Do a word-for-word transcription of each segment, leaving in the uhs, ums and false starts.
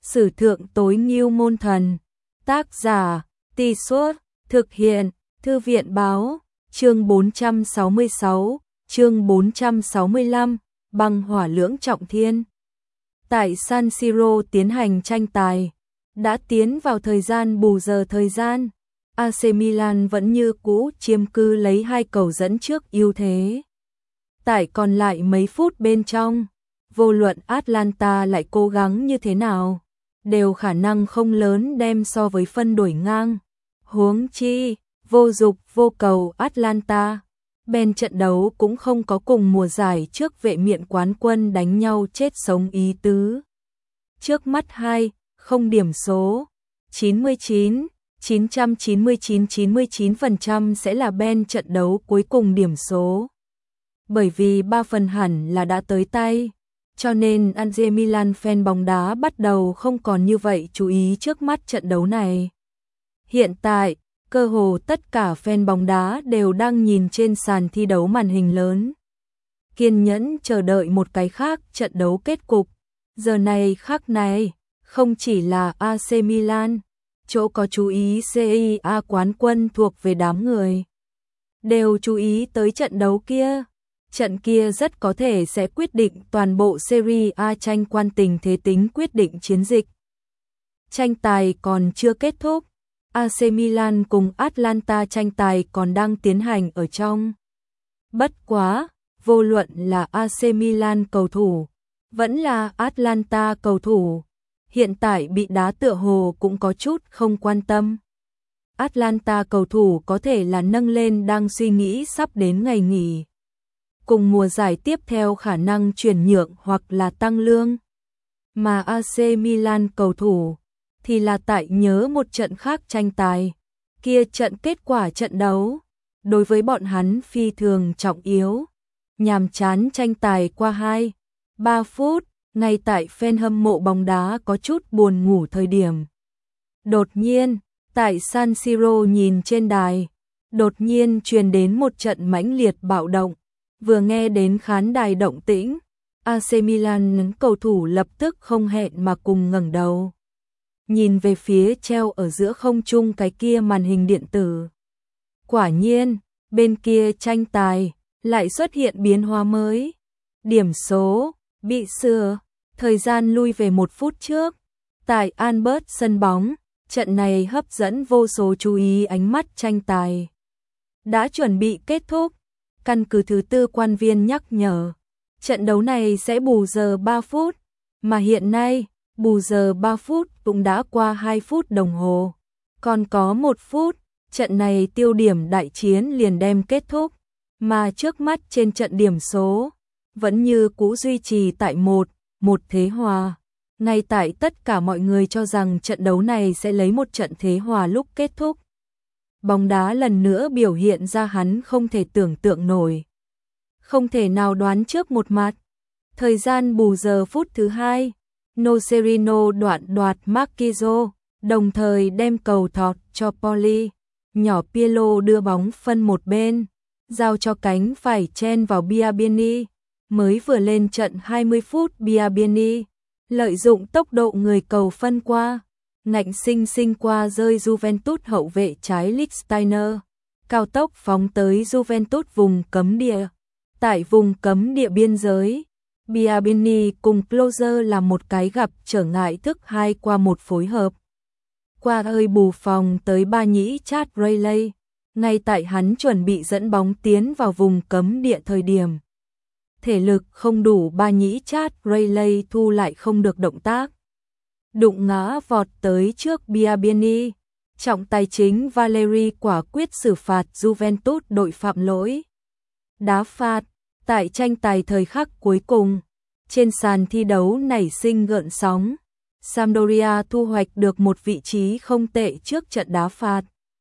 Sử thượng tối ngưu môn thần. Tác giả, Tì Suốt, thực hiện, Thư viện báo, chương bốn trăm sáu mươi sáu, chương bốn trăm sáu mươi lăm, băng hỏa lưỡng trọng thiên. Tại San Siro tiến hành tranh tài, đã tiến vào thời gian bù giờ thời gian, a xê Milan vẫn như cũ chiếm cứ lấy hai cầu dẫn trước ưu thế. Tại còn lại mấy phút bên trong, vô luận Atalanta lại cố gắng như thế nào, đều khả năng không lớn đem so với phân đổi ngang. Huống chi, vô dục vô cầu Atalanta, bên trận đấu cũng không có cùng mùa giải trước vệ miện quán quân đánh nhau chết sống ý tứ. Trước mắt hai, không điểm số, chín mươi chín, chín trăm chín mươi chín chín mươi chín phần trăm sẽ là bên trận đấu cuối cùng điểm số. Bởi vì ba phần hẳn là đã tới tay, cho nên a xê Milan fan bóng đá bắt đầu không còn như vậy chú ý trước mắt trận đấu này. Hiện tại, cơ hồ tất cả fan bóng đá đều đang nhìn trên sàn thi đấu màn hình lớn, kiên nhẫn chờ đợi một cái khác trận đấu kết cục. Giờ này khắc này, không chỉ là a xê Milan, chỗ có chú ý Serie A quán quân thuộc về đám người, đều chú ý tới trận đấu kia. Trận kia rất có thể sẽ quyết định toàn bộ Serie A tranh quan tình thế tính quyết định chiến dịch. Tranh tài còn chưa kết thúc, a xê Milan cùng Atalanta tranh tài còn đang tiến hành ở trong. Bất quá, vô luận là a xê Milan cầu thủ, vẫn là Atalanta cầu thủ, hiện tại bị đá tựa hồ cũng có chút không quan tâm. Atalanta cầu thủ có thể là nâng lên đang suy nghĩ sắp đến ngày nghỉ, cùng mùa giải tiếp theo khả năng chuyển nhượng hoặc là tăng lương. Mà a xê Milan cầu thủ thì là tại nhớ một trận khác tranh tài, kia trận kết quả trận đấu, đối với bọn hắn phi thường trọng yếu. Nhàm chán tranh tài qua hai, ba phút, ngay tại fan hâm mộ bóng đá có chút buồn ngủ thời điểm. Đột nhiên, tại San Siro nhìn trên đài, đột nhiên truyền đến một trận mãnh liệt bạo động. Vừa nghe đến khán đài động tĩnh, a xê Milan cầu thủ lập tức không hẹn mà cùng ngẩng đầu, nhìn về phía treo ở giữa không trung cái kia màn hình điện tử. Quả nhiên, bên kia tranh tài lại xuất hiện biến hóa mới. Điểm số bị sửa, thời gian lui về một phút trước. Tại Albert sân bóng, trận này hấp dẫn vô số chú ý ánh mắt. Tranh tài đã chuẩn bị kết thúc. Căn cứ thứ tư quan viên nhắc nhở, trận đấu này sẽ bù giờ ba phút, mà hiện nay, bù giờ ba phút cũng đã qua hai phút đồng hồ. Còn có một phút, trận này tiêu điểm đại chiến liền đem kết thúc, mà trước mắt trên trận điểm số, vẫn như cũ duy trì tại một, một thế hòa. Ngay tại tất cả mọi người cho rằng trận đấu này sẽ lấy một trận thế hòa lúc kết thúc, bóng đá lần nữa biểu hiện ra hắn không thể tưởng tượng nổi, không thể nào đoán trước một mặt. Thời gian bù giờ phút thứ hai, Nocerino đoạn đoạt Marquinhos, đồng thời đem cầu thọt cho Poli. Nhỏ Pirlo đưa bóng phân một bên, giao cho cánh phải chen vào Biabiany. Mới vừa lên trận hai mươi phút, Biabiany lợi dụng tốc độ người cầu phân qua, ngạnh sinh sinh qua rơi Juventus hậu vệ trái Lichtsteiner, cao tốc phóng tới Juventus vùng cấm địa. Tại vùng cấm địa biên giới, Biabiany cùng Closer là một cái gặp trở ngại thức hai qua một phối hợp. Qua ơi bù phòng tới ba nhĩ Chad Rayleigh, ngay tại hắn chuẩn bị dẫn bóng tiến vào vùng cấm địa thời điểm. Thể lực không đủ, ba nhĩ Chad Rayleigh thu lại không được động tác, đụng ngã vọt tới trước Biabiany. Trọng tài chính Valeri quả quyết xử phạt Juventus đội phạm lỗi. Đá phạt, tại tranh tài thời khắc cuối cùng, trên sàn thi đấu nảy sinh gợn sóng. Sampdoria thu hoạch được một vị trí không tệ trước trận đá phạt.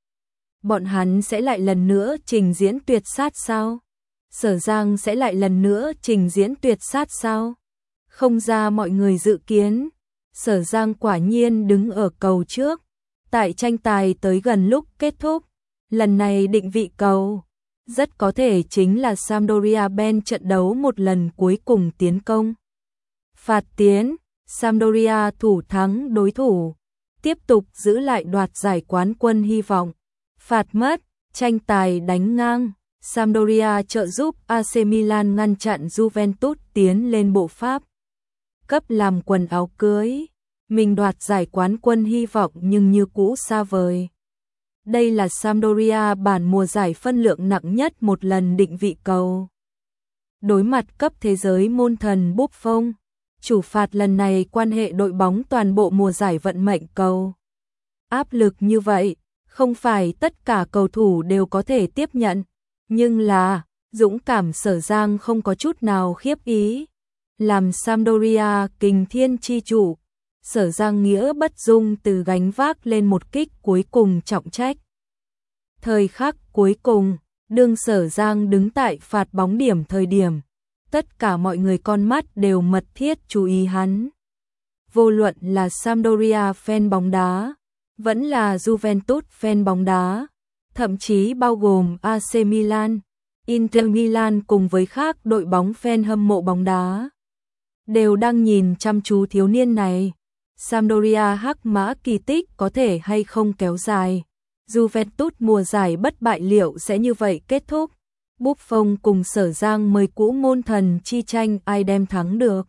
Bọn hắn sẽ lại lần nữa trình diễn tuyệt sát sao? Sở Giang sẽ lại lần nữa trình diễn tuyệt sát sao? Không ra mọi người dự kiến, Sở Giang quả nhiên đứng ở cầu trước. Tại tranh tài tới gần lúc kết thúc, lần này định vị cầu, rất có thể chính là Sampdoria bên trận đấu một lần cuối cùng tiến công. Phạt tiến, Sampdoria thủ thắng đối thủ, tiếp tục giữ lại đoạt giải quán quân hy vọng. Phạt mất, tranh tài đánh ngang, Sampdoria trợ giúp a xê Milan ngăn chặn Juventus tiến lên bộ Pháp. Cấp làm quần áo cưới, mình đoạt giải quán quân hy vọng nhưng như cũ xa vời. Đây là Sampdoria bản mùa giải phân lượng nặng nhất một lần định vị cầu. Đối mặt cấp thế giới môn thần Buffon, chủ phạt lần này quan hệ đội bóng toàn bộ mùa giải vận mệnh cầu. Áp lực như vậy, không phải tất cả cầu thủ đều có thể tiếp nhận, nhưng là dũng cảm Sở Giang không có chút nào khiếp ý. Làm Sampdoria kình thiên chi chủ, Sở Giang nghĩa bất dung từ gánh vác lên một kích cuối cùng trọng trách. Thời khắc cuối cùng, đương Sở Giang đứng tại phạt bóng điểm thời điểm, tất cả mọi người con mắt đều mật thiết chú ý hắn. Vô luận là Sampdoria fan bóng đá, vẫn là Juventus fan bóng đá, thậm chí bao gồm a xê Milan, Inter Milan cùng với khác đội bóng fan hâm mộ bóng đá, đều đang nhìn chăm chú thiếu niên này. Sampdoria hắc mã kỳ tích có thể hay không kéo dài? Juventus mùa giải bất bại liệu sẽ như vậy kết thúc? Buffon cùng Sở Giang mới cũ môn thần chi tranh ai đem thắng được?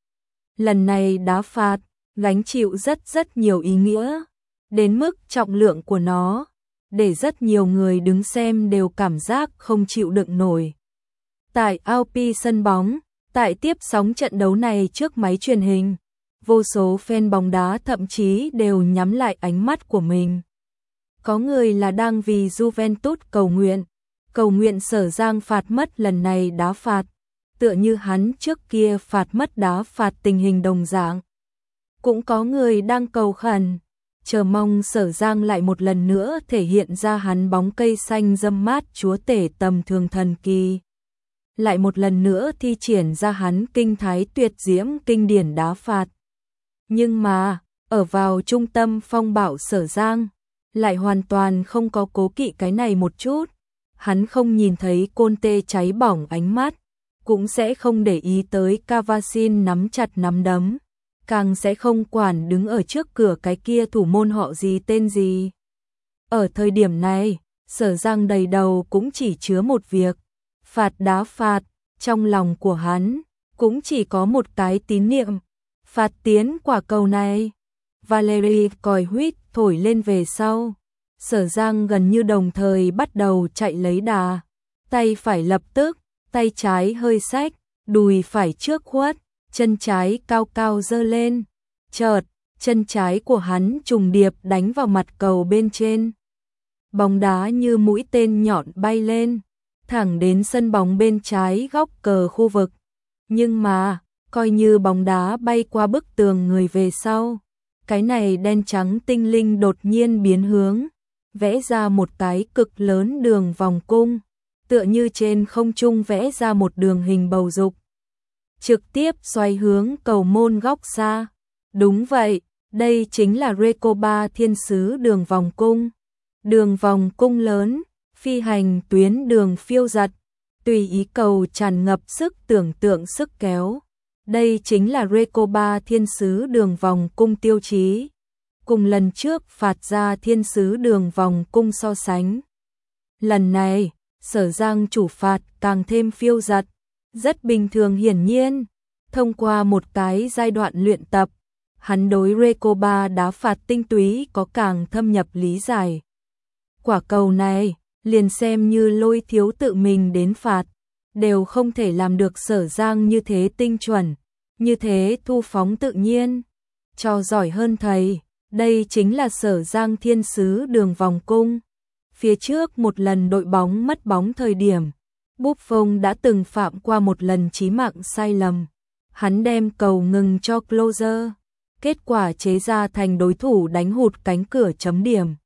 Lần này đá phạt, gánh chịu rất rất nhiều ý nghĩa, đến mức trọng lượng của nó, để rất nhiều người đứng xem đều cảm giác không chịu đựng nổi. Tại Alpi sân bóng, tại tiếp sóng trận đấu này trước máy truyền hình, vô số fan bóng đá thậm chí đều nhắm lại ánh mắt của mình. Có người là đang vì Juventus cầu nguyện, cầu nguyện Sở Giang phạt mất lần này đá phạt, tựa như hắn trước kia phạt mất đá phạt tình hình đồng dạng. Cũng có người đang cầu khẩn, chờ mong Sở Giang lại một lần nữa thể hiện ra hắn bóng cây xanh râm mát chúa tể tầm thường thần kỳ. Lại một lần nữa thi triển ra hắn kinh thái tuyệt diễm kinh điển đá phạt. Nhưng mà, ở vào trung tâm phong bạo Sở Giang, lại hoàn toàn không có cố kỵ cái này một chút. Hắn không nhìn thấy Conte cháy bỏng ánh mắt, cũng sẽ không để ý tới Cavasin nắm chặt nắm đấm, càng sẽ không quản đứng ở trước cửa cái kia thủ môn họ gì tên gì. Ở thời điểm này, Sở Giang đầy đầu cũng chỉ chứa một việc, phạt đá phạt, trong lòng của hắn cũng chỉ có một cái tín niệm, phạt tiến quả cầu này. Valery còi huýt thổi lên về sau, Sở Giang gần như đồng thời bắt đầu chạy lấy đà, tay phải lập tức, tay trái hơi xách, đùi phải trước khuất, chân trái cao cao giơ lên, chợt, chân trái của hắn trùng điệp đánh vào mặt cầu bên trên. Bóng đá như mũi tên nhọn bay lên, thẳng đến sân bóng bên trái góc cờ khu vực. Nhưng mà, coi như bóng đá bay qua bức tường người về sau, cái này đen trắng tinh linh đột nhiên biến hướng, vẽ ra một cái cực lớn đường vòng cung, tựa như trên không trung vẽ ra một đường hình bầu dục, trực tiếp xoay hướng cầu môn góc xa. Đúng vậy, đây chính là Recoba thiên sứ đường vòng cung. Đường vòng cung lớn, phi hành tuyến đường phiêu giật, tùy ý cầu tràn ngập sức tưởng tượng sức kéo. Đây chính là Recoba thiên sứ đường vòng cung tiêu chí. Cùng lần trước phạt ra thiên sứ đường vòng cung so sánh. Lần này, Sở Giang chủ phạt càng thêm phiêu giật, rất bình thường hiển nhiên. Thông qua một cái giai đoạn luyện tập, hắn đối Recoba đá phạt tinh túy có càng thâm nhập lý giải. Quả cầu này, liền xem như Lôi Thiếu tự mình đến phạt, đều không thể làm được Sở Giang như thế tinh chuẩn, như thế thu phóng tự nhiên. Cho giỏi hơn thầy, đây chính là Sở Giang thiên sứ đường vòng cung. Phía trước một lần đội bóng mất bóng thời điểm, Buffon đã từng phạm qua một lần chí mạng sai lầm. Hắn đem cầu ngừng cho Closer, kết quả chế ra thành đối thủ đánh hụt cánh cửa chấm điểm.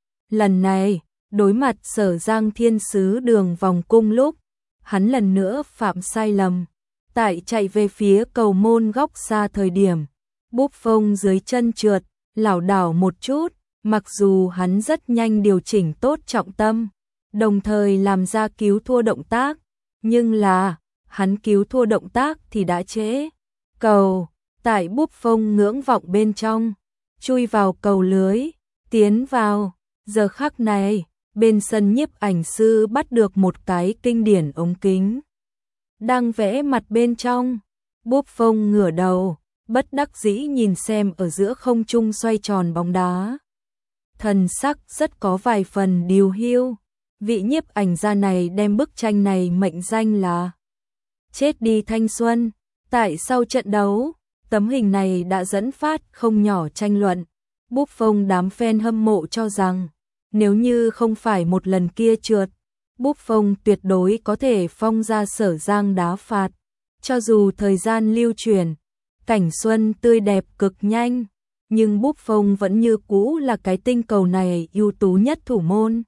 Lần này, đối mặt Sở Giang thiên sứ đường vòng cung lúc, hắn lần nữa phạm sai lầm. Tại chạy về phía cầu môn góc xa thời điểm, Buffon dưới chân trượt, lảo đảo một chút, mặc dù hắn rất nhanh điều chỉnh tốt trọng tâm, đồng thời làm ra cứu thua động tác, nhưng là, hắn cứu thua động tác thì đã trễ. Cầu, tại Buffon ngưỡng vọng bên trong, chui vào cầu lưới, tiến vào. Giờ khắc này, bên sân nhiếp ảnh sư bắt được một cái kinh điển ống kính. Đang vẽ mặt bên trong, Buffon ngửa đầu, bất đắc dĩ nhìn xem ở giữa không trung xoay tròn bóng đá. Thần sắc rất có vài phần điều hiu. Vị nhiếp ảnh gia này đem bức tranh này mệnh danh là Chết đi thanh xuân. Tại sau trận đấu, tấm hình này đã dẫn phát không nhỏ tranh luận. Buffon đám fan hâm mộ cho rằng, nếu như không phải một lần kia trượt, Buffon tuyệt đối có thể phong ra Sở Giang đá phạt. Cho dù thời gian lưu chuyển, cảnh xuân tươi đẹp cực nhanh, nhưng Buffon vẫn như cũ là cái tinh cầu này ưu tú nhất thủ môn.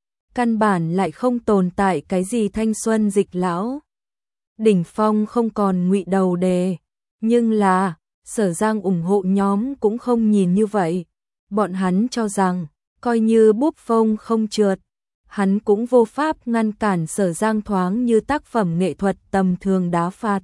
Căn bản lại không tồn tại cái gì thanh xuân dịch lão. Đỉnh phong không còn ngụy đầu đề, nhưng là, Sở Giang ủng hộ nhóm cũng không nhìn như vậy. Bọn hắn cho rằng, coi như Buffon không trượt, hắn cũng vô pháp ngăn cản Sở Giang thoáng như tác phẩm nghệ thuật tầm thường đá phạt.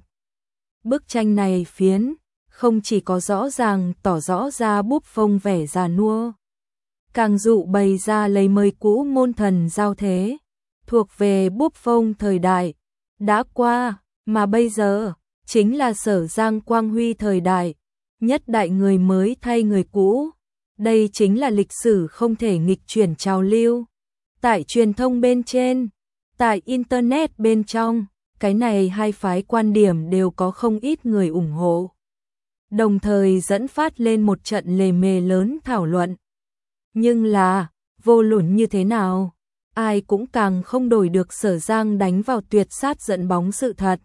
Bức tranh này phiến, không chỉ có rõ ràng tỏ rõ ra Buffon vẻ già nua, càng dụ bày ra lấy mới cũ môn thần giao thế, thuộc về Buffon thời đại đã qua, mà bây giờ chính là Sở Giang quang huy thời đại, nhất đại người mới thay người cũ. Đây chính là lịch sử không thể nghịch chuyển trào lưu. Tại truyền thông bên trên, tại internet bên trong, cái này hai phái quan điểm đều có không ít người ủng hộ, đồng thời dẫn phát lên một trận lề mề lớn thảo luận. Nhưng là, vô luận như thế nào, ai cũng càng không đổi được Sở Giang đánh vào tuyệt sát dẫn bóng sự thật.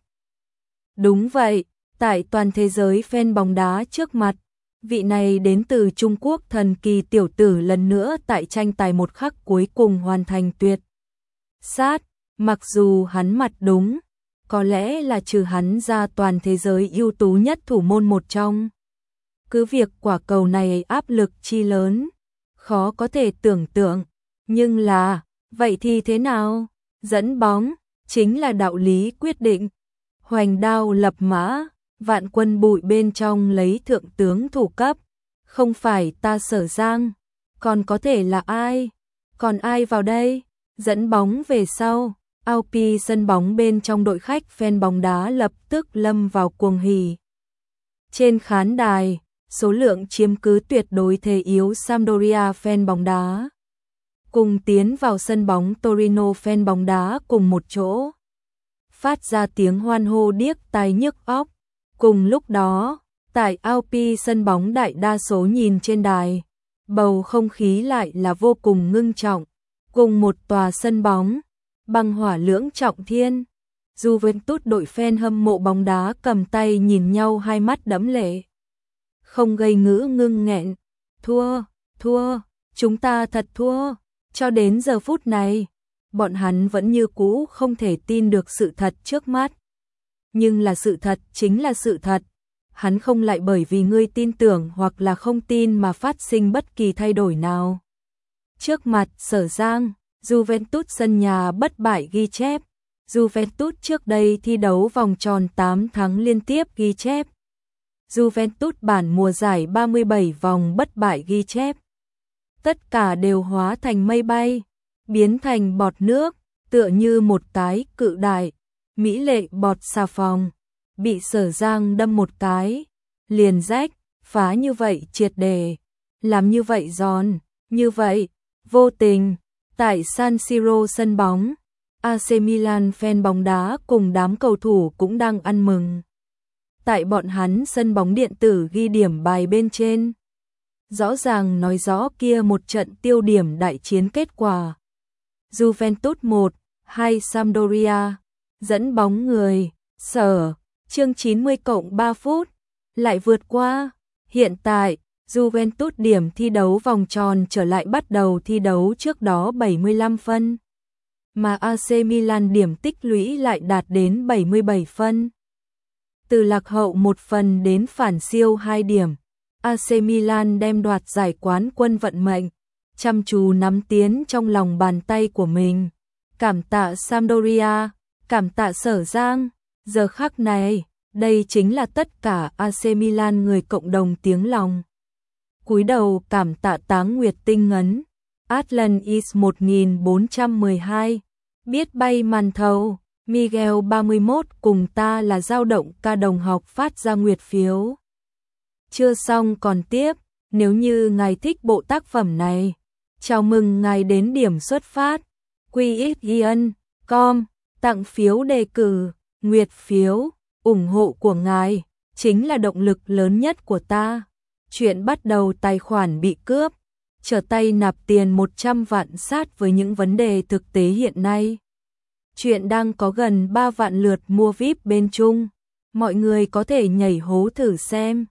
Đúng vậy, tại toàn thế giới fan bóng đá trước mặt, vị này đến từ Trung Quốc thần kỳ tiểu tử lần nữa tại tranh tài một khắc cuối cùng hoàn thành tuyệt sát, mặc dù hắn mặt đúng, có lẽ là trừ hắn ra toàn thế giới ưu tú nhất thủ môn một trong. Cứ việc quả cầu này áp lực chi lớn, khó có thể tưởng tượng, nhưng là, vậy thì thế nào? Dẫn bóng, chính là đạo lý quyết định. Hoành đao lập mã, vạn quân bụi bên trong lấy thượng tướng thủ cấp. Không phải ta Sở Giang, còn có thể là ai? Còn ai vào đây? Dẫn bóng về sau, ao pi sân bóng bên trong đội khách fan bóng đá lập tức lâm vào cuồng hỉ. Trên khán đài, số lượng chiếm cứ tuyệt đối thế yếu Sampdoria fan bóng đá. Cùng tiến vào sân bóng Torino fan bóng đá cùng một chỗ. Phát ra tiếng hoan hô điếc tai nhức óc. Cùng lúc đó, tại ao pi sân bóng đại đa số nhìn trên đài, bầu không khí lại là vô cùng ngưng trọng. Cùng một tòa sân bóng, băng hỏa lưỡng trọng thiên. Juventus đội fan hâm mộ bóng đá cầm tay nhìn nhau hai mắt đẫm lệ. Không gây ngữ ngưng nghẹn. Thua, thua, chúng ta thật thua. Cho đến giờ phút này, bọn hắn vẫn như cũ không thể tin được sự thật trước mắt. Nhưng là sự thật chính là sự thật. Hắn không lại bởi vì ngươi tin tưởng hoặc là không tin mà phát sinh bất kỳ thay đổi nào. Trước mặt Sở Giang, Juventus sân nhà bất bại ghi chép. Juventus trước đây thi đấu vòng tròn tám tháng liên tiếp ghi chép. Juventus bản mùa giải ba mươi bảy vòng bất bại ghi chép. Tất cả đều hóa thành mây bay, biến thành bọt nước, tựa như một cái cự đại, mỹ lệ bọt xà phòng, bị Sở Giang đâm một cái, liền rách, phá như vậy triệt đề, làm như vậy giòn, như vậy, vô tình. Tại San Siro sân bóng, a xê Milan fan bóng đá cùng đám cầu thủ cũng đang ăn mừng. Tại bọn hắn sân bóng điện tử ghi điểm bài bên trên, rõ ràng nói rõ kia một trận tiêu điểm đại chiến kết quả. Juventus một, hai Sampdoria, dẫn bóng người, Sở, chương chín mươi cộng ba phút, lại vượt qua. Hiện tại, Juventus điểm thi đấu vòng tròn trở lại bắt đầu thi đấu trước đó bảy mươi lăm phân, mà a xê Milan điểm tích lũy lại đạt đến bảy mươi bảy phân. Từ lạc hậu một phần đến phản siêu hai điểm, a xê Milan đem đoạt giải quán quân vận mệnh, chăm chú nắm tiến trong lòng bàn tay của mình. Cảm tạ Sampdoria, cảm tạ Sở Giang, giờ khắc này, Đây chính là tất cả a xê Milan người cộng đồng tiếng lòng. Cúi đầu cảm tạ Táng Nguyệt tinh ngấn. Atlantis một nghìn bốn trăm mười hai. Biết bay màn thầu. Miguel ba mươi mốt cùng ta là dao động ca đồng học phát ra nguyệt phiếu. Chưa xong còn tiếp, nếu như ngài thích bộ tác phẩm này, chào mừng ngài đến điểm xuất phát qxian chấm com, tặng phiếu đề cử, nguyệt phiếu, ủng hộ của ngài chính là động lực lớn nhất của ta. Chuyện bắt đầu tài khoản bị cướp, trở tay nạp tiền một trăm vạn sát với những vấn đề thực tế hiện nay. Chuyện đang có gần ba vạn lượt mua víp bên Trung, mọi người có thể nhảy hố thử xem.